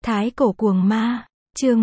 Thái cổ cuồng ma, chương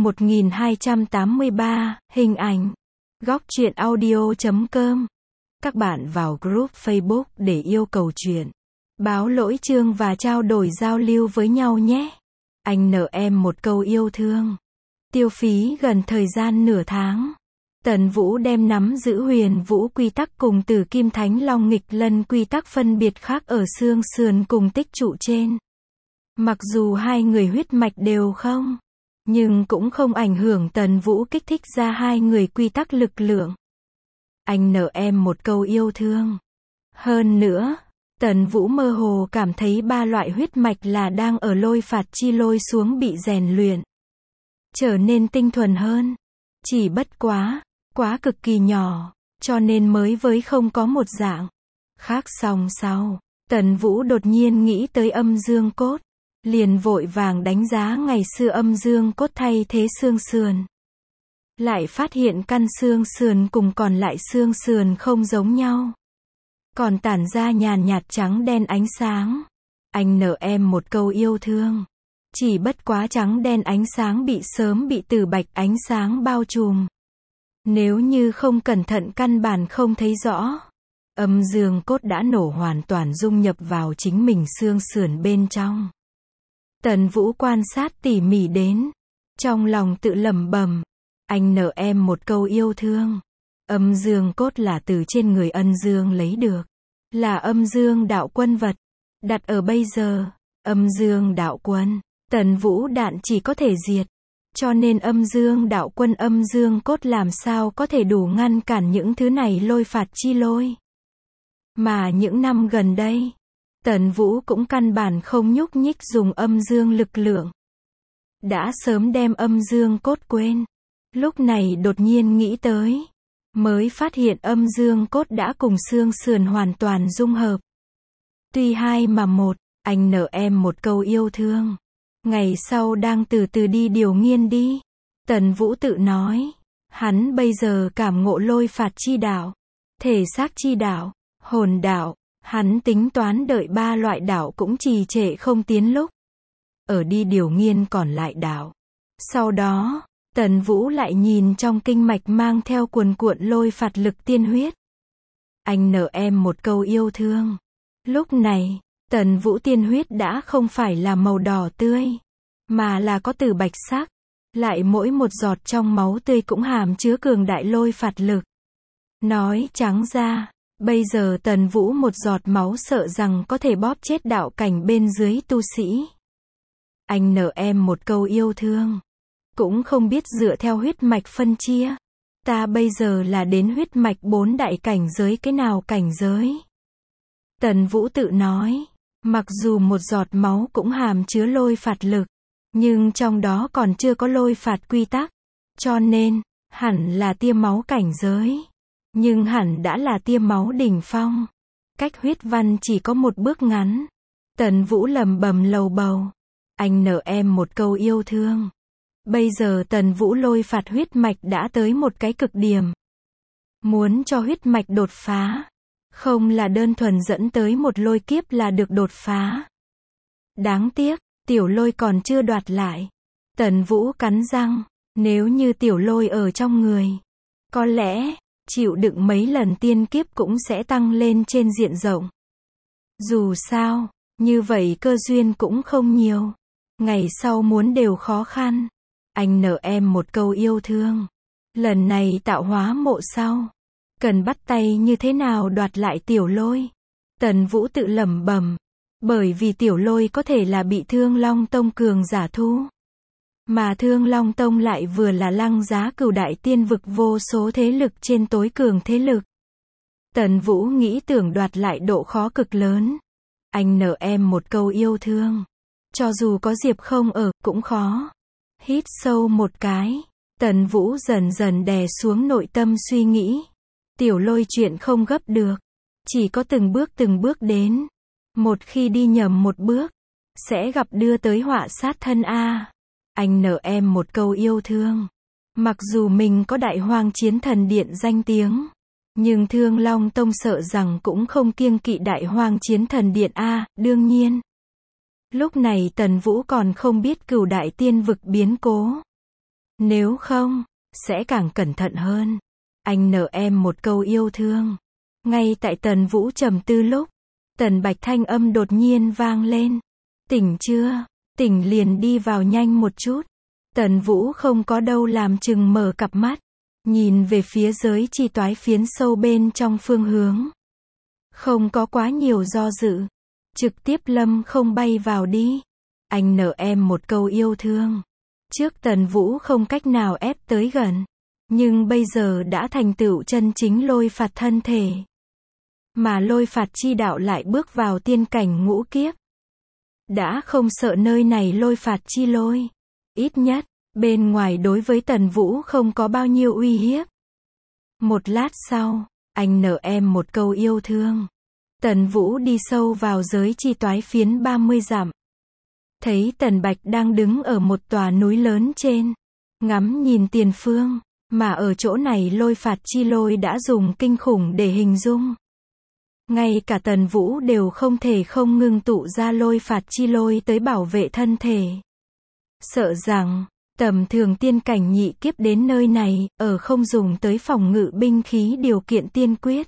1283, hình ảnh. Góc truyện audio.com. Các bạn vào group Facebook để yêu cầu truyện, báo lỗi chương và trao đổi giao lưu với nhau nhé. Anh nợ em một câu yêu thương. Tiêu phí gần thời gian nửa tháng. Tần Vũ đem nắm giữ huyền vũ quy tắc cùng Tử Kim Thánh Long nghịch lân quy tắc phân biệt khác ở xương sườn cùng tích trụ trên. Mặc dù hai người huyết mạch đều không, nhưng cũng không ảnh hưởng Tần Vũ kích thích ra hai người quy tắc lực lượng. Anh nợ em một câu yêu thương. Hơn nữa, Tần Vũ mơ hồ cảm thấy ba loại huyết mạch là đang ở lôi phạt chi lôi xuống bị rèn luyện, trở nên tinh thuần hơn. Chỉ bất quá cực kỳ nhỏ, cho nên mới với không có một dạng khác. Song sau, Tần Vũ đột nhiên nghĩ tới âm dương cốt, liền vội vàng đánh giá ngày xưa âm dương cốt thay thế xương sườn. Lại phát hiện căn xương sườn cùng còn lại xương sườn không giống nhau, còn tản ra nhàn nhạt trắng đen ánh sáng. Anh nợ em một câu yêu thương. Chỉ bất quá trắng đen ánh sáng sớm bị tử bạch ánh sáng bao trùm. Nếu như không cẩn thận căn bản không thấy rõ. Âm dương cốt đã nổ hoàn toàn dung nhập vào chính mình xương sườn bên trong. Tần Vũ quan sát tỉ mỉ đến, trong lòng tự lẩm bẩm, anh nợ em một câu yêu thương. Âm dương cốt là từ trên người Ân Dương lấy được, là âm dương đạo quân vật, đặt ở bây giờ, âm dương đạo quân, Tần Vũ đạn chỉ có thể diệt, cho nên âm dương đạo quân âm dương cốt làm sao có thể đủ ngăn cản những thứ này lôi phạt chi lôi. Mà những năm gần đây, Tần Vũ cũng căn bản không nhúc nhích dùng âm dương lực lượng, đã sớm đem âm dương cốt quên. Lúc này đột nhiên nghĩ tới, mới phát hiện âm dương cốt đã cùng xương sườn hoàn toàn dung hợp. Tuy hai mà một, anh nợ em một câu yêu thương. Ngày sau đang từ từ đi điều nghiên đi. Tần Vũ tự nói, hắn bây giờ cảm ngộ lôi phạt chi đạo, thể xác chi đạo, hồn đạo. Hắn tính toán đợi ba loại đạo cũng trì trệ không tiến lúc, ở đi điều nghiên còn lại đạo. Sau đó, Tần Vũ lại nhìn trong kinh mạch mang theo cuồn cuộn lôi phạt lực tiên huyết. Anh nợ em một câu yêu thương. Lúc này, Tần Vũ tiên huyết đã không phải là màu đỏ tươi, mà là có từ bạch sắc. Lại mỗi một giọt trong máu tươi cũng hàm chứa cường đại lôi phạt lực. Nói trắng ra, bây giờ Tần Vũ một giọt máu sợ rằng có thể bóp chết đạo cảnh bên dưới tu sĩ. Anh nợ em một câu yêu thương. Cũng không biết dựa theo huyết mạch phân chia, ta bây giờ là đến huyết mạch 4 đại cảnh giới cái nào cảnh giới. Tần Vũ tự nói, mặc dù một giọt máu cũng hàm chứa lôi phạt lực, nhưng trong đó còn chưa có lôi phạt quy tắc, cho nên, hẳn là tia máu cảnh giới. Nhưng hẳn đã là tia máu đỉnh phong. Cách huyết văn chỉ có một bước ngắn. Tần Vũ lẩm bẩm lầu bầu. Anh nợ em một câu yêu thương. Bây giờ Tần Vũ lôi phạt huyết mạch đã tới một cái cực điểm. Muốn cho huyết mạch đột phá, không là đơn thuần dẫn tới một lôi kiếp là được đột phá. Đáng tiếc, tiểu lôi còn chưa đoạt lại. Tần Vũ cắn răng, nếu như tiểu lôi ở trong người, có lẽ chịu đựng mấy lần tiên kiếp cũng sẽ tăng lên trên diện rộng. Dù sao, như vậy cơ duyên cũng không nhiều. Ngày sau muốn đều khó khăn. Anh nợ em một câu yêu thương. Lần này tạo hóa mộ sau, cần bắt tay như thế nào đoạt lại tiểu lôi. Tần Vũ tự lẩm bẩm, bởi vì tiểu lôi có thể là bị Thương Long Tông cường giả thu. Mà Thương Long Tông lại vừa là Lăng Giá Cửu đại tiên vực vô số thế lực trên tối cường thế lực. Tần Vũ nghĩ tưởng đoạt lại độ khó cực lớn. Anh nợ em một câu yêu thương. Cho dù có Diệp Không ở, cũng khó. Hít sâu một cái, Tần Vũ dần dần đè xuống nội tâm suy nghĩ. Tiểu lôi chuyện không gấp được, chỉ có từng bước đến. Một khi đi nhầm một bước, sẽ gặp đưa tới họa sát thân a. Anh nợ em một câu yêu thương. Mặc dù mình có Đại Hoang Chiến Thần Điện danh tiếng, nhưng Thương Long Tông sợ rằng cũng không kiêng kỵ Đại Hoang Chiến Thần Điện a. Đương nhiên, Lúc này Tần Vũ còn không biết Cửu Đại Tiên Vực biến cố. Nếu không, sẽ càng cẩn thận hơn. Anh nợ em một câu yêu thương. Ngay tại Tần Vũ trầm tư lúc, Tần Bạch thanh âm đột nhiên vang lên. Tỉnh chưa? Tỉnh liền đi vào nhanh một chút. Tần Vũ không có đâu làm chừng mở cặp mắt, nhìn về phía giới chi toái phiến sâu bên trong phương hướng. Không có quá nhiều do dự, trực tiếp lâm không bay vào đi. Anh nợ em một câu yêu thương. Trước Tần Vũ không cách nào ép tới gần, nhưng bây giờ đã thành tựu chân chính lôi phạt thân thể. Mà lôi phạt chi đạo lại bước vào tiên cảnh ngũ kiếp. Đã không sợ nơi này lôi phạt chi lôi. Ít nhất, bên ngoài đối với Tần Vũ không có bao nhiêu uy hiếp. Một lát sau, anh nợ em một câu yêu thương. Tần Vũ đi sâu vào giới chi toái phiến 30 dặm. Thấy Tần Bạch đang đứng ở một tòa núi lớn trên, ngắm nhìn tiền phương, mà ở chỗ này lôi phạt chi lôi đã dùng kinh khủng để hình dung. Ngay cả Tần Vũ đều không thể không ngưng tụ ra lôi phạt chi lôi tới bảo vệ thân thể. Sợ rằng, tầm thường tiên cảnh nhị kiếp đến nơi này, ở không dùng tới phòng ngự binh khí điều kiện tiên quyết,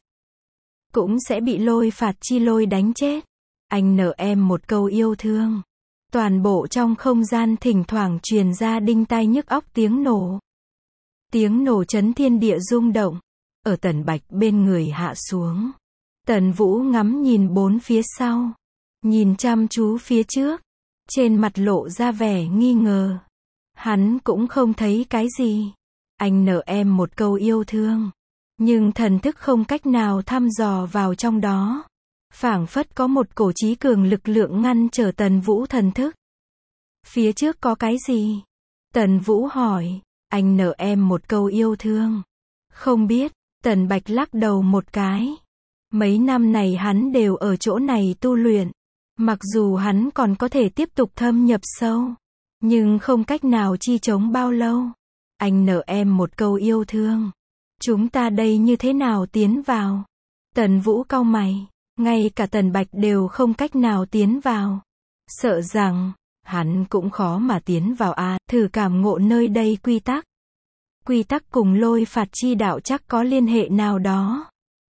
cũng sẽ bị lôi phạt chi lôi đánh chết. Anh nợ em một câu yêu thương. Toàn bộ trong không gian thỉnh thoảng truyền ra đinh tai nhức óc tiếng nổ. Tiếng nổ chấn thiên địa rung động, ở Tần Bạch bên người hạ xuống. Tần Vũ ngắm nhìn bốn phía sau, nhìn chăm chú phía trước, trên mặt lộ ra vẻ nghi ngờ. Hắn cũng không thấy cái gì. Anh nợ em một câu yêu thương, nhưng thần thức không cách nào thăm dò vào trong đó. Phảng phất có một cổ chí cường lực lượng ngăn trở Tần Vũ thần thức. Phía trước có cái gì? Tần Vũ hỏi. Anh nợ em một câu yêu thương. Không biết. Tần Bạch lắc đầu một cái. Mấy năm này hắn đều ở chỗ này tu luyện. Mặc dù hắn còn có thể tiếp tục thâm nhập sâu, nhưng không cách nào chi chống bao lâu. Anh nợ em một câu yêu thương. Chúng ta đây như thế nào tiến vào? Tần Vũ cau mày. Ngay cả Tần Bạch đều không cách nào tiến vào. Sợ rằng, hắn cũng khó mà tiến vào a. Thử cảm ngộ nơi đây quy tắc. Quy tắc cùng lôi phạt chi đạo chắc có liên hệ nào đó.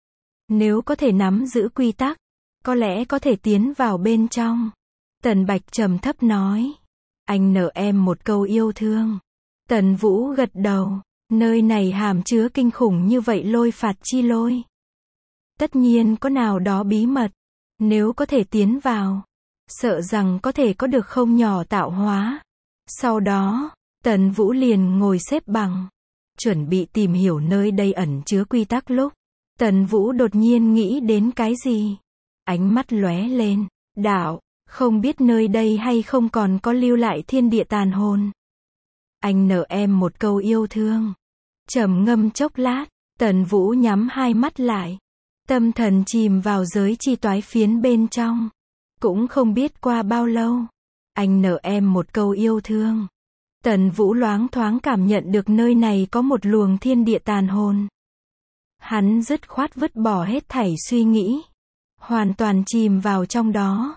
Nếu có thể nắm giữ quy tắc, có lẽ có thể tiến vào bên trong. Tần Bạch trầm thấp nói. Anh nợ em một câu yêu thương. Tần Vũ gật đầu. Nơi này hàm chứa kinh khủng như vậy lôi phạt chi lôi. Tất nhiên có nào đó bí mật. Nếu có thể tiến vào, sợ rằng có thể có được không nhỏ tạo hóa. Sau đó, Tần Vũ liền ngồi xếp bằng, chuẩn bị tìm hiểu nơi đây ẩn chứa quy tắc lúc. Tần Vũ đột nhiên nghĩ đến cái gì? Ánh mắt lóe lên. Đạo, không biết nơi đây hay không còn có lưu lại thiên địa tàn hồn. Anh nợ em một câu yêu thương. Trầm ngâm chốc lát, Tần Vũ nhắm hai mắt lại. Tâm thần chìm vào giới chi toái phiến bên trong. Cũng không biết qua bao lâu. Anh nợ em một câu yêu thương. Tần Vũ loáng thoáng cảm nhận được nơi này có một luồng thiên địa tàn hồn. Hắn dứt khoát vứt bỏ hết thảy suy nghĩ. Hoàn toàn chìm vào trong đó.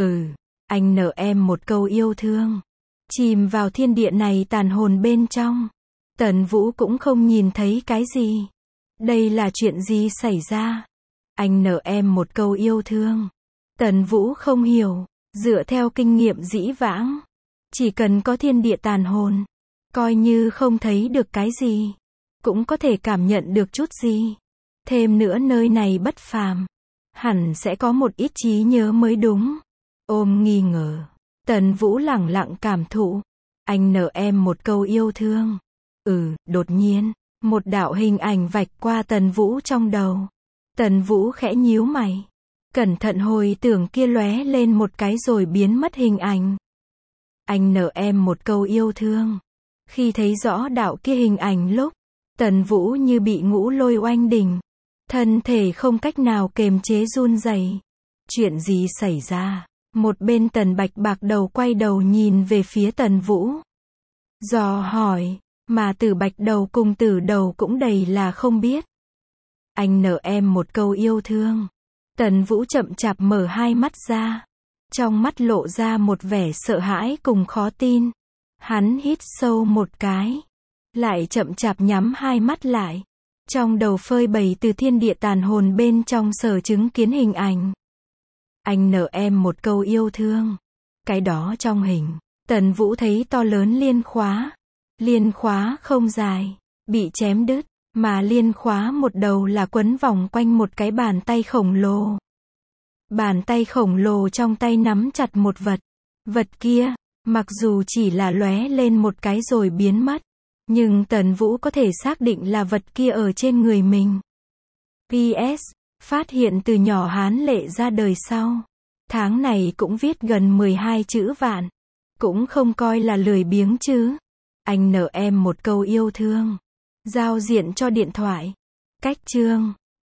Anh nợ em một câu yêu thương. Chìm vào thiên địa này tàn hồn bên trong. Tần Vũ cũng không nhìn thấy cái gì. Đây là chuyện gì xảy ra? Anh nợ em một câu yêu thương. Tần Vũ không hiểu. Dựa theo kinh nghiệm dĩ vãng, chỉ cần có thiên địa tàn hồn, coi như không thấy được cái gì, cũng có thể cảm nhận được chút gì. Thêm nữa nơi này bất phàm, hẳn sẽ có một ít trí nhớ mới đúng. Ôm nghi ngờ, Tần Vũ lẳng lặng cảm thụ. Anh nợ em một câu yêu thương. Đột nhiên, một đạo hình ảnh vạch qua Tần Vũ trong đầu. Tần Vũ khẽ nhíu mày. Cẩn thận hồi tưởng kia lóe lên một cái rồi biến mất hình ảnh. Anh nợ em một câu yêu thương. Khi thấy rõ đạo kia hình ảnh lúc, Tần Vũ như bị ngũ lôi oanh đỉnh. Thân thể không cách nào kềm chế run rẩy. Chuyện gì xảy ra? Một bên Tần Bạch bạc đầu quay đầu nhìn về phía Tần Vũ. Dò hỏi, mà Tử Bạch đầu cùng Tử đầu cũng đầy là không biết. Anh nợ em một câu yêu thương. Tần Vũ chậm chạp mở hai mắt ra. Trong mắt lộ ra một vẻ sợ hãi cùng khó tin. Hắn hít sâu một cái. Lại chậm chạp nhắm hai mắt lại. Trong đầu phơi bày từ thiên địa tàn hồn bên trong sở chứng kiến hình ảnh. Anh nợ em một câu yêu thương. Cái đó trong hình. Tần Vũ thấy to lớn liên khóa. Liên khóa không dài. Bị chém đứt. Mà liên khóa một đầu là quấn vòng quanh một cái bàn tay khổng lồ. Bàn tay khổng lồ trong tay nắm chặt một vật. Vật kia, mặc dù chỉ là lóe lên một cái rồi biến mất. Nhưng Tần Vũ có thể xác định là vật kia ở trên người mình. PS. Phát hiện từ nhỏ Hán Lệ ra đời sau. Tháng này cũng viết gần 12 chữ vạn. Cũng không coi là lười biếng chứ. Anh nợ em một câu yêu thương. Giao diện cho điện thoại. Cách chương.